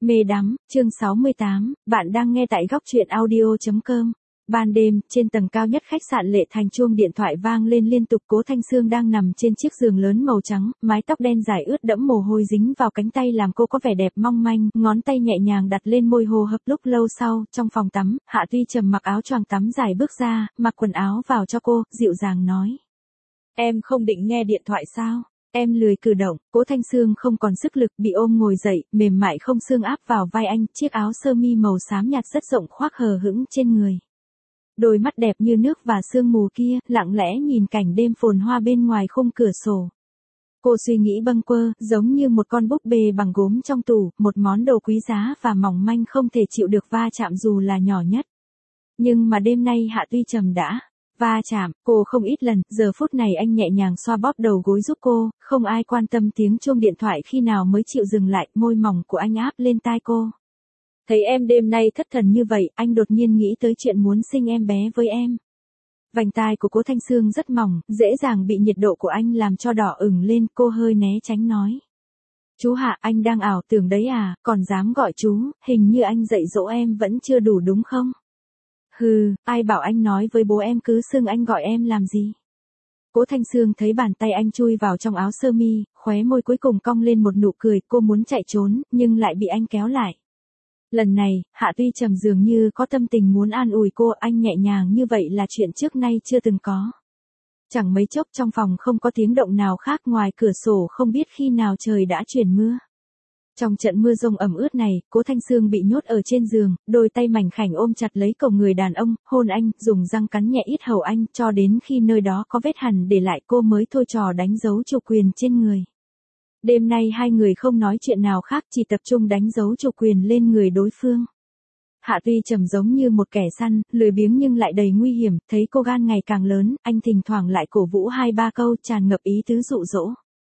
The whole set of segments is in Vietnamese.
Mê đắm, chương 68, bạn đang nghe tại góc truyện audio.com. Ban đêm, trên tầng cao nhất khách sạn Lệ Thành chuông điện thoại vang lên liên tục. Cố Thanh Sương đang nằm trên chiếc giường lớn màu trắng, mái tóc đen dài ướt đẫm mồ hôi dính vào cánh tay làm cô có vẻ đẹp mong manh, ngón tay nhẹ nhàng đặt lên môi hô hấp. Lúc lâu sau, trong phòng tắm, Hạ Tuy Trầm mặc áo choàng tắm dài bước ra, mặc quần áo vào cho cô, dịu dàng nói. Em không định nghe điện thoại sao? Em lười cử động. Cố Thanh Sương không còn sức lực, bị ôm ngồi dậy, mềm mại không xương áp vào vai anh, chiếc áo sơ mi màu xám nhạt rất rộng khoác hờ hững trên người. Đôi mắt đẹp như nước và sương mù kia, lặng lẽ nhìn cảnh đêm phồn hoa bên ngoài khung cửa sổ. Cô suy nghĩ bâng quơ, giống như một con búp bê bằng gốm trong tủ, một món đồ quý giá và mỏng manh không thể chịu được va chạm dù là nhỏ nhất. Nhưng mà đêm nay Hạ Tuy Trầm đã va chạm cô không ít lần. Giờ phút này anh nhẹ nhàng xoa bóp đầu gối giúp cô, không ai quan tâm tiếng chuông điện thoại khi nào mới chịu dừng lại. Môi mỏng của anh áp lên tai cô. Thấy em đêm nay thất thần như vậy, anh đột nhiên nghĩ tới chuyện muốn sinh em bé với em. Vành tai của Cố Thanh Sương rất mỏng, dễ dàng bị nhiệt độ của anh làm cho đỏ ửng lên. Cô hơi né tránh nói. Chú Hạ, anh đang ảo tưởng đấy à, còn dám gọi chú, hình như anh dạy dỗ em vẫn chưa đủ đúng không? Hừ, ai bảo anh nói với bố em cứ xưng anh gọi em làm gì? Cố Thanh Sương thấy bàn tay anh chui vào trong áo sơ mi, khóe môi cuối cùng cong lên một nụ cười. Cô muốn chạy trốn, nhưng lại bị anh kéo lại. Lần này, Hạ Tuy Trầm dường như có tâm tình muốn an ủi cô. Anh nhẹ nhàng như vậy là chuyện trước nay chưa từng có. Chẳng mấy chốc trong phòng không có tiếng động nào khác, ngoài cửa sổ không biết khi nào trời đã chuyển mưa. Trong trận mưa rông ẩm ướt này, Cố Thanh Sương bị nhốt ở trên giường, đôi tay mảnh khảnh ôm chặt lấy cổ người đàn ông, hôn anh, dùng răng cắn nhẹ yết hầu anh, cho đến khi nơi đó có vết hằn để lại cô mới thôi trò đánh dấu chủ quyền trên người. Đêm nay hai người không nói chuyện nào khác, chỉ tập trung đánh dấu chủ quyền lên người đối phương. Hạ Tuy Trầm giống như một kẻ săn, lười biếng nhưng lại đầy nguy hiểm. Thấy cô gan ngày càng lớn, anh thỉnh thoảng lại cổ vũ 2-3 câu tràn ngập ý tứ dụ dỗ.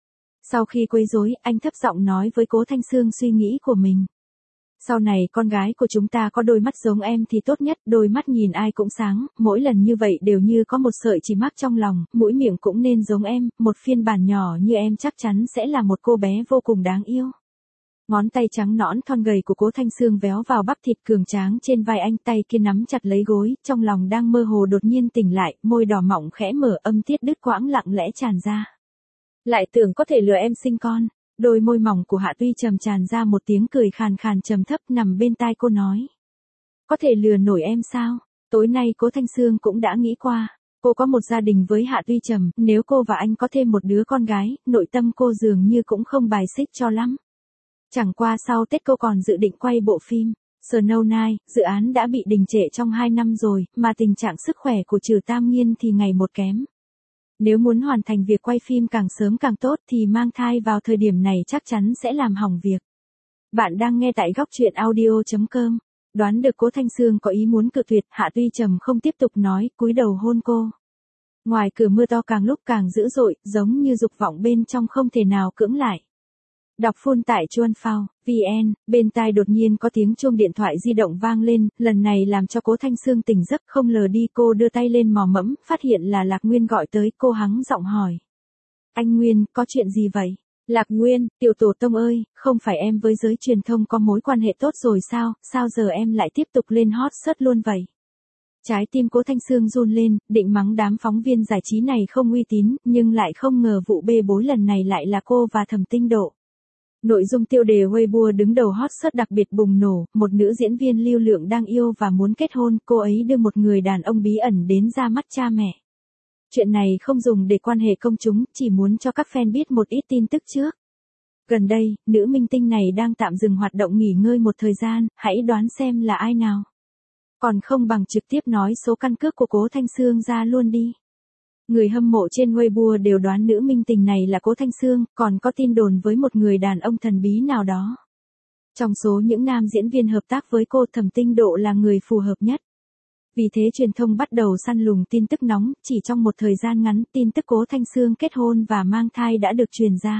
Sau khi quấy rối, anh thấp giọng nói với Cố Thanh Sương suy nghĩ của mình. Sau này con gái của chúng ta có đôi mắt giống em thì tốt nhất, đôi mắt nhìn ai cũng sáng, mỗi lần như vậy đều như có một sợi chỉ mắc trong lòng, mũi miệng cũng nên giống em, một phiên bản nhỏ như em chắc chắn sẽ là một cô bé vô cùng đáng yêu. Ngón tay trắng nõn thon gầy của Cố Thanh Sương véo vào bắp thịt cường tráng trên vai anh, tay kia nắm chặt lấy gối, trong lòng đang mơ hồ đột nhiên tỉnh lại, môi đỏ mọng khẽ mở, âm tiết đứt quãng lặng lẽ tràn ra. Lại tưởng có thể lừa em sinh con. Đôi môi mỏng của Hạ Tuy Trầm tràn ra một tiếng cười khàn khàn trầm thấp nằm bên tai cô nói. Có thể lừa nổi em sao? Tối nay Cố Thanh Sương cũng đã nghĩ qua. Cô có một gia đình với Hạ Tuy Trầm, nếu cô và anh có thêm một đứa con gái, nội tâm cô dường như cũng không bài xích cho lắm. Chẳng qua sau Tết cô còn dự định quay bộ phim Snow Night, dự án đã bị đình trệ trong 2 năm rồi, mà tình trạng sức khỏe của Trừ Tam Nghiên thì ngày một kém. Nếu muốn hoàn thành việc quay phim càng sớm càng tốt thì mang thai vào thời điểm này chắc chắn sẽ làm hỏng việc. Bạn đang nghe tại góc truyện audio.com. Đoán được Cố Thanh Sương có ý muốn cự tuyệt, Hạ Tuy Trầm không tiếp tục nói, cúi đầu hôn cô. Ngoài cửa mưa to càng lúc càng dữ dội, giống như dục vọng bên trong không thể nào cưỡng lại. Đọc full tại Chuan Phao, VN, bên tai đột nhiên có tiếng chuông điện thoại di động vang lên, lần này làm cho Cố Thanh Sương tỉnh giấc, không lờ đi cô đưa tay lên mò mẫm, phát hiện là Lạc Nguyên gọi tới. Cô hắng giọng hỏi. Anh Nguyên, có chuyện gì vậy? Lạc Nguyên, tiểu tổ tông ơi, không phải em với giới truyền thông có mối quan hệ tốt rồi sao, sao giờ em lại tiếp tục lên hot search luôn vậy? Trái tim Cố Thanh Sương run lên, định mắng đám phóng viên giải trí này không uy tín, nhưng lại không ngờ vụ bê bối lần này lại là cô và Thẩm Tinh Độ. Nội dung tiêu đề Weibo đứng đầu hot search đặc biệt bùng nổ, một nữ diễn viên lưu lượng đang yêu và muốn kết hôn, cô ấy đưa một người đàn ông bí ẩn đến ra mắt cha mẹ. Chuyện này không dùng để quan hệ công chúng, chỉ muốn cho các fan biết một ít tin tức trước. Gần đây, nữ minh tinh này đang tạm dừng hoạt động nghỉ ngơi một thời gian, hãy đoán xem là ai nào. Còn không bằng trực tiếp nói số căn cước của Cố Thanh Sương ra luôn đi. Người hâm mộ trên Weibo đều đoán nữ minh tinh này là Cố Thanh Sương, còn có tin đồn với một người đàn ông thần bí nào đó. Trong số những nam diễn viên hợp tác với cô, Thẩm Tinh Độ là người phù hợp nhất. Vì thế truyền thông bắt đầu săn lùng tin tức nóng, chỉ trong một thời gian ngắn, tin tức Cố Thanh Sương kết hôn và mang thai đã được truyền ra.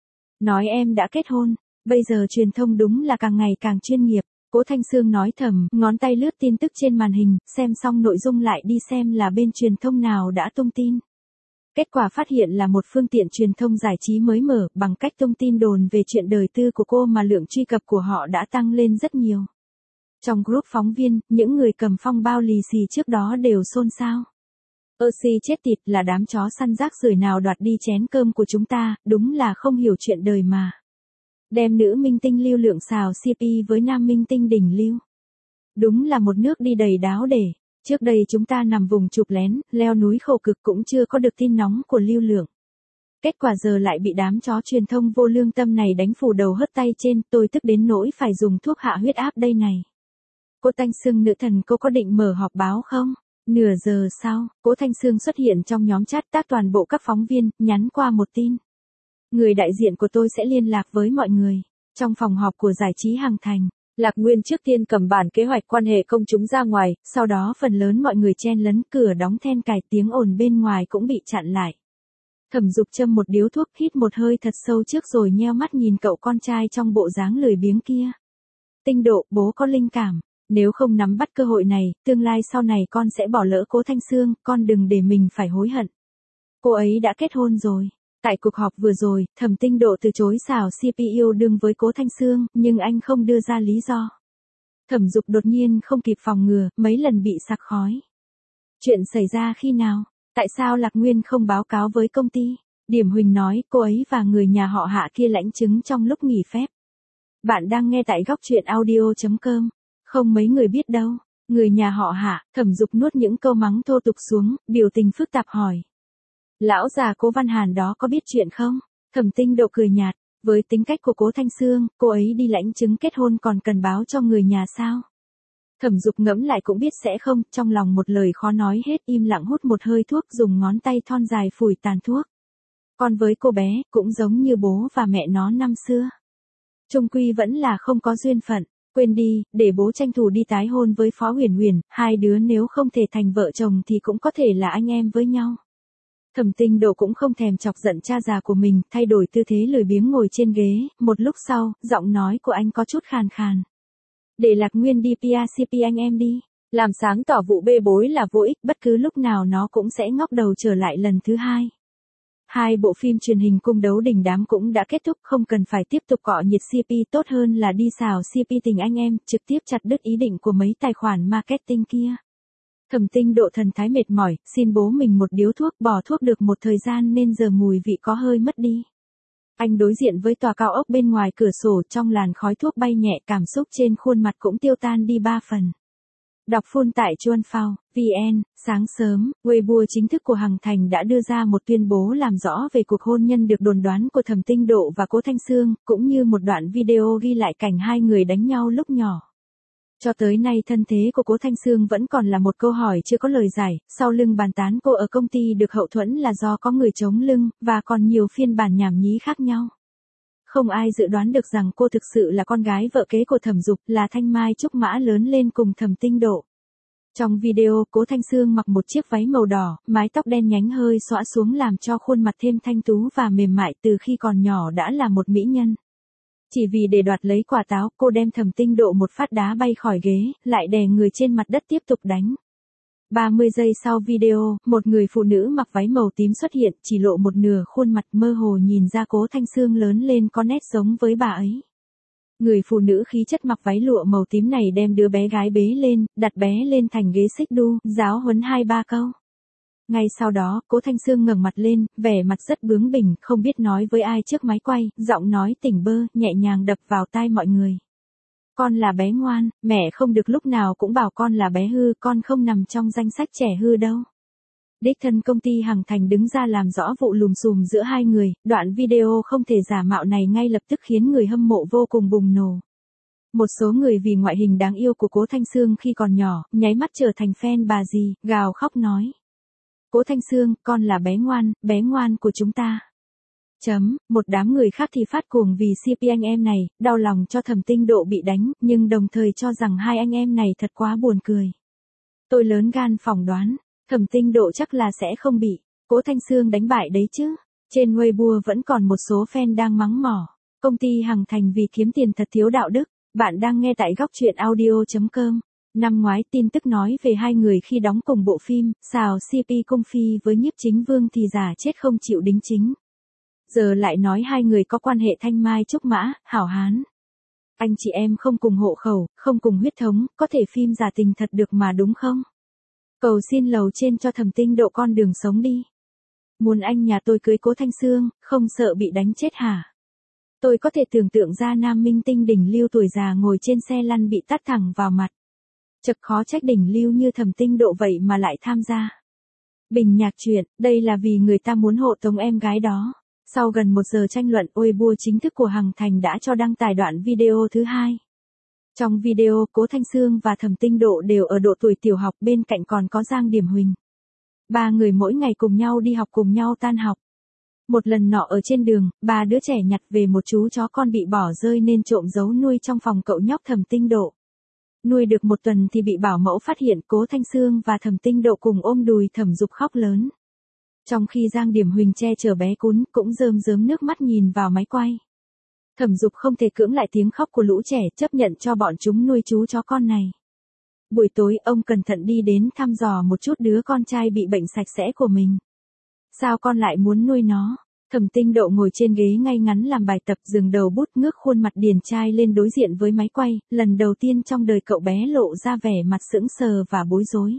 Nói em đã kết hôn, bây giờ truyền thông đúng là càng ngày càng chuyên nghiệp. Cố Thanh Sương nói thầm, ngón tay lướt tin tức trên màn hình, xem xong nội dung lại đi xem là bên truyền thông nào đã tung tin. Kết quả phát hiện là một phương tiện truyền thông giải trí mới mở, bằng cách tung tin đồn về chuyện đời tư của cô mà lượng truy cập của họ đã tăng lên rất nhiều. Trong group phóng viên, những người cầm phong bao lì xì trước đó đều xôn xao. Si chết tiệt, là đám chó săn rác rưởi nào đoạt đi chén cơm của chúng ta, đúng là không hiểu chuyện đời mà. Đem nữ minh tinh lưu lượng xào CP với nam minh tinh đỉnh lưu. Đúng là một nước đi đầy đáo để. Trước đây chúng ta nằm vùng chụp lén, leo núi khổ cực cũng chưa có được tin nóng của lưu lượng. Kết quả giờ lại bị đám chó truyền thông vô lương tâm này đánh phủ đầu hất tay trên, tôi tức đến nỗi phải dùng thuốc hạ huyết áp đây này. Cô Thanh Sương nữ thần, cô có định mở họp báo không? Nửa giờ sau, Cố Thanh Sương xuất hiện trong nhóm chat tác toàn bộ các phóng viên, nhắn qua một tin. Người đại diện của tôi sẽ liên lạc với mọi người. Trong phòng họp của giải trí Hằng Thành, Lạc Nguyên trước tiên cầm bản kế hoạch quan hệ công chúng ra ngoài, sau đó phần lớn mọi người chen lấn, cửa đóng then cài, tiếng ồn bên ngoài cũng bị chặn lại. Thẩm Dục châm một điếu thuốc, hít một hơi thật sâu trước rồi nheo mắt nhìn cậu con trai trong bộ dáng lười biếng kia. Tinh Độ, bố có linh cảm. Nếu không nắm bắt cơ hội này, tương lai sau này con sẽ bỏ lỡ Cố Thanh Sương, con đừng để mình phải hối hận. Cô ấy đã kết hôn rồi. Tại cuộc họp vừa rồi, Thẩm Tinh Độ từ chối xảo CP yêu đương với Cố Thanh Sương, nhưng anh không đưa ra lý do. Thẩm Dục đột nhiên không kịp phòng ngừa, mấy lần bị sặc khói. Chuyện xảy ra khi nào? Tại sao Lạc Nguyên không báo cáo với công ty? Điểm Huỳnh nói, cô ấy và người nhà họ Hạ kia lãnh chứng trong lúc nghỉ phép. Bạn đang nghe tại góc truyện audio.com. Không mấy người biết đâu. Người nhà họ Hạ. Thẩm Dục nuốt những câu mắng thô tục xuống, biểu tình phức tạp hỏi. Lão già Cố Văn Hàn đó có biết chuyện không? Thẩm Tinh Độ cười nhạt. Với tính cách của Cố Thanh Sương, cô ấy đi lãnh chứng kết hôn còn cần báo cho người nhà sao? Thẩm Dục ngẫm lại cũng biết sẽ không, trong lòng một lời khó nói hết, im lặng hút một hơi thuốc, dùng ngón tay thon dài phủi tàn thuốc. Còn với cô bé, cũng giống như bố và mẹ nó năm xưa. Chung quy vẫn là không có duyên phận. Quên đi, để bố tranh thủ đi tái hôn với Phó Huyền Huyền, hai đứa nếu không thể thành vợ chồng thì cũng có thể là anh em với nhau. Thẩm Tinh Độ cũng không thèm chọc giận cha già của mình, thay đổi tư thế lười biếng ngồi trên ghế, một lúc sau, giọng nói của anh có chút khàn khàn. Để Lạc Nguyên đi PRCP anh em đi, làm sáng tỏ vụ bê bối là vô ích, bất cứ lúc nào nó cũng sẽ ngóc đầu trở lại lần thứ hai. Hai bộ phim truyền hình cung đấu đình đám cũng đã kết thúc, không cần phải tiếp tục cọ nhiệt CP, tốt hơn là đi xào CP tình anh em, trực tiếp chặt đứt ý định của mấy tài khoản marketing kia. Thẩm Tinh Độ thần thái mệt mỏi, xin bố mình một điếu thuốc, bỏ thuốc được một thời gian nên giờ mùi vị có hơi mất đi. Anh đối diện với tòa cao ốc bên ngoài cửa sổ, trong làn khói thuốc bay nhẹ, cảm xúc trên khuôn mặt cũng tiêu tan đi 3 phần. Đọc full tại chuanphao.vn, sáng sớm, Weibo chính thức của Hằng Thành đã đưa ra một tuyên bố làm rõ về cuộc hôn nhân được đồn đoán của Thẩm Tinh Độ và Cố Thanh Sương, cũng như một đoạn video ghi lại cảnh hai người đánh nhau lúc nhỏ. Cho tới nay thân thế của Cố Thanh Sương vẫn còn là một câu hỏi chưa có lời giải, sau lưng bàn tán cô ở công ty được hậu thuẫn là do có người chống lưng, và còn nhiều phiên bản nhảm nhí khác nhau. Không ai dự đoán được rằng cô thực sự là con gái vợ kế của Thẩm Dục, là thanh mai trúc mã lớn lên cùng Thẩm Tinh Độ. Trong video, Cố Thanh Sương mặc một chiếc váy màu đỏ, mái tóc đen nhánh hơi xõa xuống làm cho khuôn mặt thêm thanh tú và mềm mại, từ khi còn nhỏ đã là một mỹ nhân. Chỉ vì để đoạt lấy quả táo, cô đem Thẩm Tinh Độ một phát đá bay khỏi ghế, lại đè người trên mặt đất tiếp tục đánh. 30 giây sau video, một người phụ nữ mặc váy màu tím xuất hiện, chỉ lộ một nửa khuôn mặt, mơ hồ nhìn ra Cố Thanh Sương lớn lên có nét giống với bà ấy. Người phụ nữ khí chất mặc váy lụa màu tím này đem đứa bé gái bế lên, đặt bé lên thành ghế xích đu, giáo huấn 2-3 câu. Ngay sau đó, Cố Thanh Sương ngẩng mặt lên, vẻ mặt rất bướng bỉnh, không biết nói với ai trước máy quay, giọng nói tỉnh bơ, nhẹ nhàng đập vào tai mọi người. Con là bé ngoan, mẹ không được lúc nào cũng bảo con là bé hư, con không nằm trong danh sách trẻ hư đâu. Đích thân công ty Hằng Thành đứng ra làm rõ vụ lùm xùm giữa hai người, đoạn video không thể giả mạo này ngay lập tức khiến người hâm mộ vô cùng bùng nổ. Một số người vì ngoại hình đáng yêu của Cố Thanh Sương khi còn nhỏ, nháy mắt trở thành fan bà dì, gào khóc nói. Cố Thanh Sương, con là bé ngoan của chúng ta. Một đám người khác thì phát cuồng vì CP anh em này, đau lòng cho Thẩm Tinh Độ bị đánh, nhưng đồng thời cho rằng hai anh em này thật quá buồn cười. Tôi lớn gan phỏng đoán, Thẩm Tinh Độ chắc là sẽ không bị Cố Thanh Sương đánh bại đấy chứ. Trên Weibo vẫn còn một số fan đang mắng mỏ. Công ty Hằng Thành vì kiếm tiền thật thiếu đạo đức. Bạn đang nghe tại góc truyện audio.com. Năm ngoái tin tức nói về hai người khi đóng cùng bộ phim, xào CP Cung Phi với Nhiếp Chính Vương thì giả chết không chịu đính chính. Giờ lại nói hai người có quan hệ thanh mai trúc mã, hảo hán. Anh chị em không cùng hộ khẩu, không cùng huyết thống, có thể phim giả tình thật được mà đúng không? Cầu xin lầu trên cho Thẩm Tinh Độ con đường sống đi. Muốn anh nhà tôi cưới Cố Thanh Sương, không sợ bị đánh chết hả? Tôi có thể tưởng tượng ra nam minh tinh đỉnh lưu tuổi già ngồi trên xe lăn bị tát thẳng vào mặt. Chật khó trách đỉnh lưu như Thẩm Tinh Độ vậy mà lại tham gia. Bình nhạc chuyện, đây là vì người ta muốn hộ tống em gái đó. Sau gần 1 giờ tranh luận, Weibo chính thức của Hằng Thành đã cho đăng tải đoạn video thứ 2. Trong video, Cố Thanh Sương và Thẩm Tinh Độ đều ở độ tuổi tiểu học, bên cạnh còn có Giang Điểm Huỳnh. 3 người mỗi ngày cùng nhau đi học, cùng nhau tan học. Một lần nọ ở trên đường, 3 đứa trẻ nhặt về một chú chó con bị bỏ rơi nên trộm giấu nuôi trong phòng cậu nhóc Thẩm Tinh Độ. Nuôi được 1 tuần thì bị bảo mẫu phát hiện, Cố Thanh Sương và Thẩm Tinh Độ cùng ôm đùi Thẩm Dục khóc lớn. Trong khi Giang Điểm Huỳnh che chở bé cún, cũng rơm rớm nước mắt nhìn vào máy quay. Thẩm Dục không thể cưỡng lại tiếng khóc của lũ trẻ, chấp nhận cho bọn chúng nuôi chú chó con này. Buổi tối, ông cẩn thận đi đến thăm dò một chút đứa con trai bị bệnh sạch sẽ của mình. Sao con lại muốn nuôi nó? Thẩm Tinh Độ ngồi trên ghế ngay ngắn làm bài tập, dừng đầu bút, ngước khuôn mặt điển trai lên đối diện với máy quay, lần đầu tiên trong đời cậu bé lộ ra vẻ mặt sững sờ và bối rối.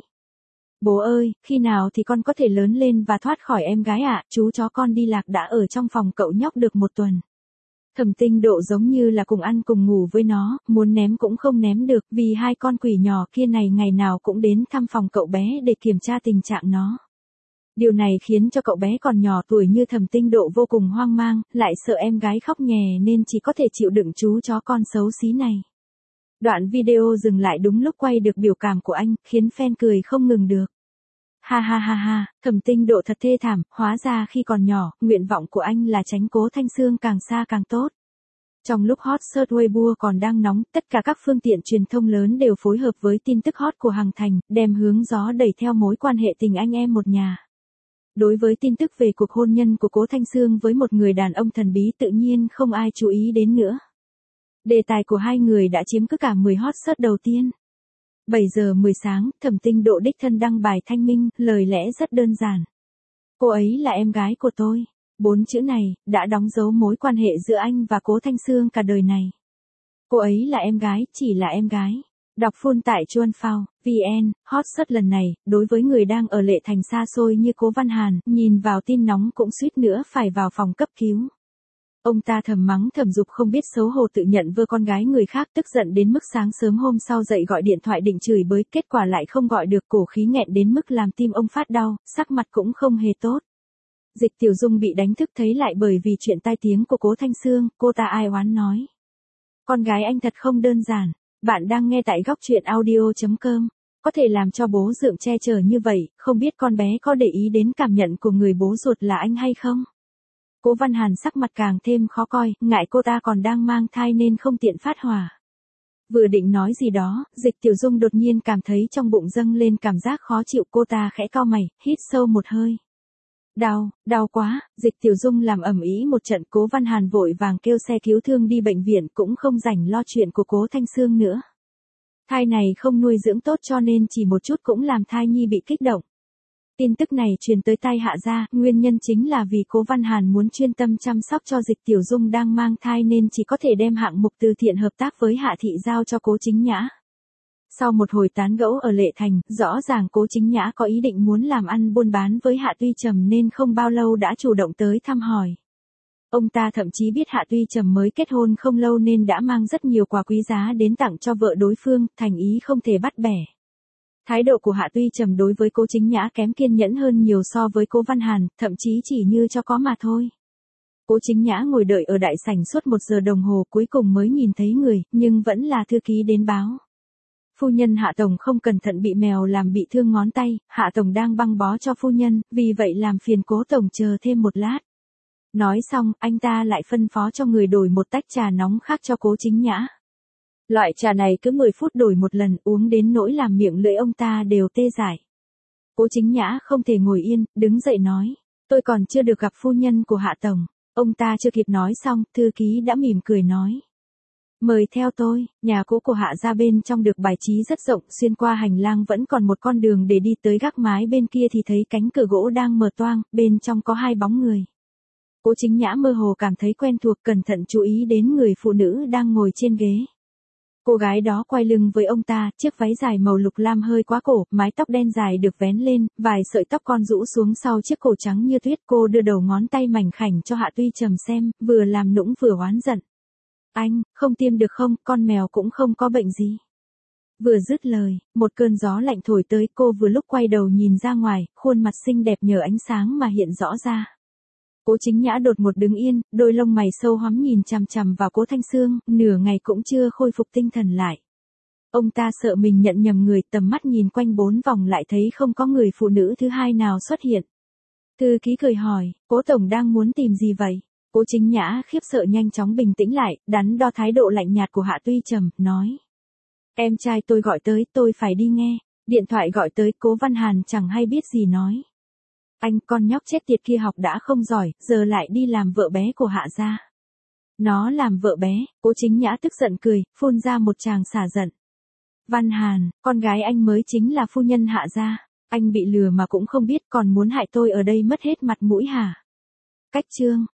Bố ơi, khi nào thì con có thể lớn lên và thoát khỏi em gái ạ? Chú chó con đi lạc đã ở trong phòng cậu nhóc được 1 tuần. Thẩm Tinh Độ giống như là cùng ăn cùng ngủ với nó, muốn ném cũng không ném được, vì hai con quỷ nhỏ kia này ngày nào cũng đến thăm phòng cậu bé để kiểm tra tình trạng nó. Điều này khiến cho cậu bé còn nhỏ tuổi như Thẩm Tinh Độ vô cùng hoang mang, lại sợ em gái khóc nhè nên chỉ có thể chịu đựng chú chó con xấu xí này. Đoạn video dừng lại đúng lúc quay được biểu cảm của anh, khiến fan cười không ngừng được. Ha ha ha ha, Thẩm Tinh Độ thật thê thảm, hóa ra khi còn nhỏ, nguyện vọng của anh là tránh Cố Thanh Sương càng xa càng tốt. Trong lúc hot search Weibo còn đang nóng, tất cả các phương tiện truyền thông lớn đều phối hợp với tin tức hot của Hằng Thành, đem hướng gió đẩy theo mối quan hệ tình anh em một nhà. Đối với tin tức về cuộc hôn nhân của Cố Thanh Sương với một người đàn ông thần bí tự nhiên không ai chú ý đến nữa. Đề tài của hai người đã chiếm cứ cả 10 hot search đầu tiên. 7 giờ 10 sáng, Thẩm Tinh Độ đích thân đăng bài thanh minh, lời lẽ rất đơn giản. Cô ấy là em gái của tôi. 4 chữ này, đã đóng dấu mối quan hệ giữa anh và Cố Thanh Sương cả đời này. Cô ấy là em gái, chỉ là em gái. Đọc full tại Chuan Phao, VN, hot search lần này, đối với người đang ở Lệ Thành xa xôi như Cố Văn Hàn, nhìn vào tin nóng cũng suýt nữa phải vào phòng cấp cứu. Ông ta thầm mắng Thẩm Dục không biết xấu hổ tự nhận vơ con gái người khác, tức giận đến mức sáng sớm hôm sau dậy gọi điện thoại định chửi bới, kết quả lại không gọi được, cổ khí nghẹn đến mức làm tim ông phát đau, sắc mặt cũng không hề tốt. Dịch Tiểu Dung bị đánh thức thấy lại bởi vì chuyện tai tiếng của Cố Thanh Sương, cô ta ai oán nói. Con gái anh thật không đơn giản. Bạn đang nghe tại góc truyện audio.com. Có thể làm cho bố dượng che chở như vậy, không biết con bé có để ý đến cảm nhận của người bố ruột là anh hay không? Cố Văn Hàn sắc mặt càng thêm khó coi, ngại cô ta còn đang mang thai nên không tiện phát hỏa. Vừa định nói gì đó, Dịch Tiểu Dung đột nhiên cảm thấy trong bụng dâng lên cảm giác khó chịu, cô ta khẽ cau mày, hít sâu một hơi. Đau quá, Dịch Tiểu Dung làm ầm ĩ một trận, Cố Văn Hàn vội vàng kêu xe cứu thương đi bệnh viện, cũng không rảnh lo chuyện của Cố Thanh Sương nữa. Thai này không nuôi dưỡng tốt cho nên chỉ một chút cũng làm thai nhi bị kích động. Tin tức này truyền tới tai Hạ gia, nguyên nhân chính là vì Cố Văn Hàn muốn chuyên tâm chăm sóc cho Dịch Tiểu Dung đang mang thai nên chỉ có thể đem hạng mục từ thiện hợp tác với Hạ thị giao cho Cố Chính Nhã. Sau một hồi tán gẫu ở Lệ Thành, rõ ràng Cố Chính Nhã có ý định muốn làm ăn buôn bán với Hạ Tuy Trầm nên không bao lâu đã chủ động tới thăm hỏi. Ông ta thậm chí biết Hạ Tuy Trầm mới kết hôn không lâu nên đã mang rất nhiều quà quý giá đến tặng cho vợ đối phương, thành ý không thể bắt bẻ. Thái độ của Hạ Tuy Trầm đối với Cố Chính Nhã kém kiên nhẫn hơn nhiều so với Cố Văn Hàn, thậm chí chỉ như cho có mà thôi. Cố Chính Nhã ngồi đợi ở đại sảnh suốt 1 giờ đồng hồ, cuối cùng mới nhìn thấy người, nhưng vẫn là thư ký đến báo. Phu nhân Hạ Tổng không cẩn thận bị mèo làm bị thương ngón tay, Hạ Tổng đang băng bó cho phu nhân, vì vậy làm phiền Cố Tổng chờ thêm một lát. Nói xong, anh ta lại phân phó cho người đổi một tách trà nóng khác cho Cố Chính Nhã. Loại trà này cứ 10 phút đổi một lần, uống đến nỗi làm miệng lưỡi ông ta đều tê dại. Cố Chính Nhã không thể ngồi yên, đứng dậy nói, tôi còn chưa được gặp phu nhân của Hạ Tổng. Ông ta chưa kịp nói xong, thư ký đã mỉm cười nói. Mời theo tôi, nhà cũ của Hạ gia bên trong được bài trí rất rộng, xuyên qua hành lang vẫn còn một con đường để đi tới gác mái bên kia thì thấy cánh cửa gỗ đang mở toang, bên trong có hai bóng người. Cố Chính Nhã mơ hồ cảm thấy quen thuộc, cẩn thận chú ý đến người phụ nữ đang ngồi trên ghế. Cô gái đó quay lưng với ông ta, chiếc váy dài màu lục lam hơi quá cổ, mái tóc đen dài được vén lên, vài sợi tóc con rũ xuống sau chiếc cổ trắng như tuyết. Cô đưa đầu ngón tay mảnh khảnh cho Hạ Tuy Trầm xem, vừa làm nũng vừa oán giận. Anh, không tiêm được không, con mèo cũng không có bệnh gì. Vừa dứt lời, một cơn gió lạnh thổi tới, cô vừa lúc quay đầu nhìn ra ngoài, khuôn mặt xinh đẹp nhờ ánh sáng mà hiện rõ ra. Cố Chính Nhã đột ngột đứng yên, đôi lông mày sâu hoắm nhìn chằm chằm vào Cố Thanh Sương, nửa ngày cũng chưa khôi phục tinh thần lại. Ông ta sợ mình nhận nhầm người, tầm mắt nhìn quanh 4 vòng lại thấy không có người phụ nữ thứ hai nào xuất hiện. Thư ký cười hỏi, Cố tổng đang muốn tìm gì vậy? Cố Chính Nhã khiếp sợ nhanh chóng bình tĩnh lại, đắn đo thái độ lạnh nhạt của Hạ Tuy Trầm, nói. Em trai tôi gọi tới, tôi phải đi nghe. Điện thoại gọi tới, Cố Văn Hàn chẳng hay biết gì nói. Anh, con nhóc chết tiệt kia học đã không giỏi, giờ lại đi làm vợ bé của Hạ gia. Nó làm vợ bé, Cố Chính Nhã tức giận cười, phun ra một tràng xả giận. Văn Hàn, con gái anh mới chính là phu nhân Hạ gia. Anh bị lừa mà cũng không biết, còn muốn hại tôi ở đây mất hết mặt mũi hả? Cách chương.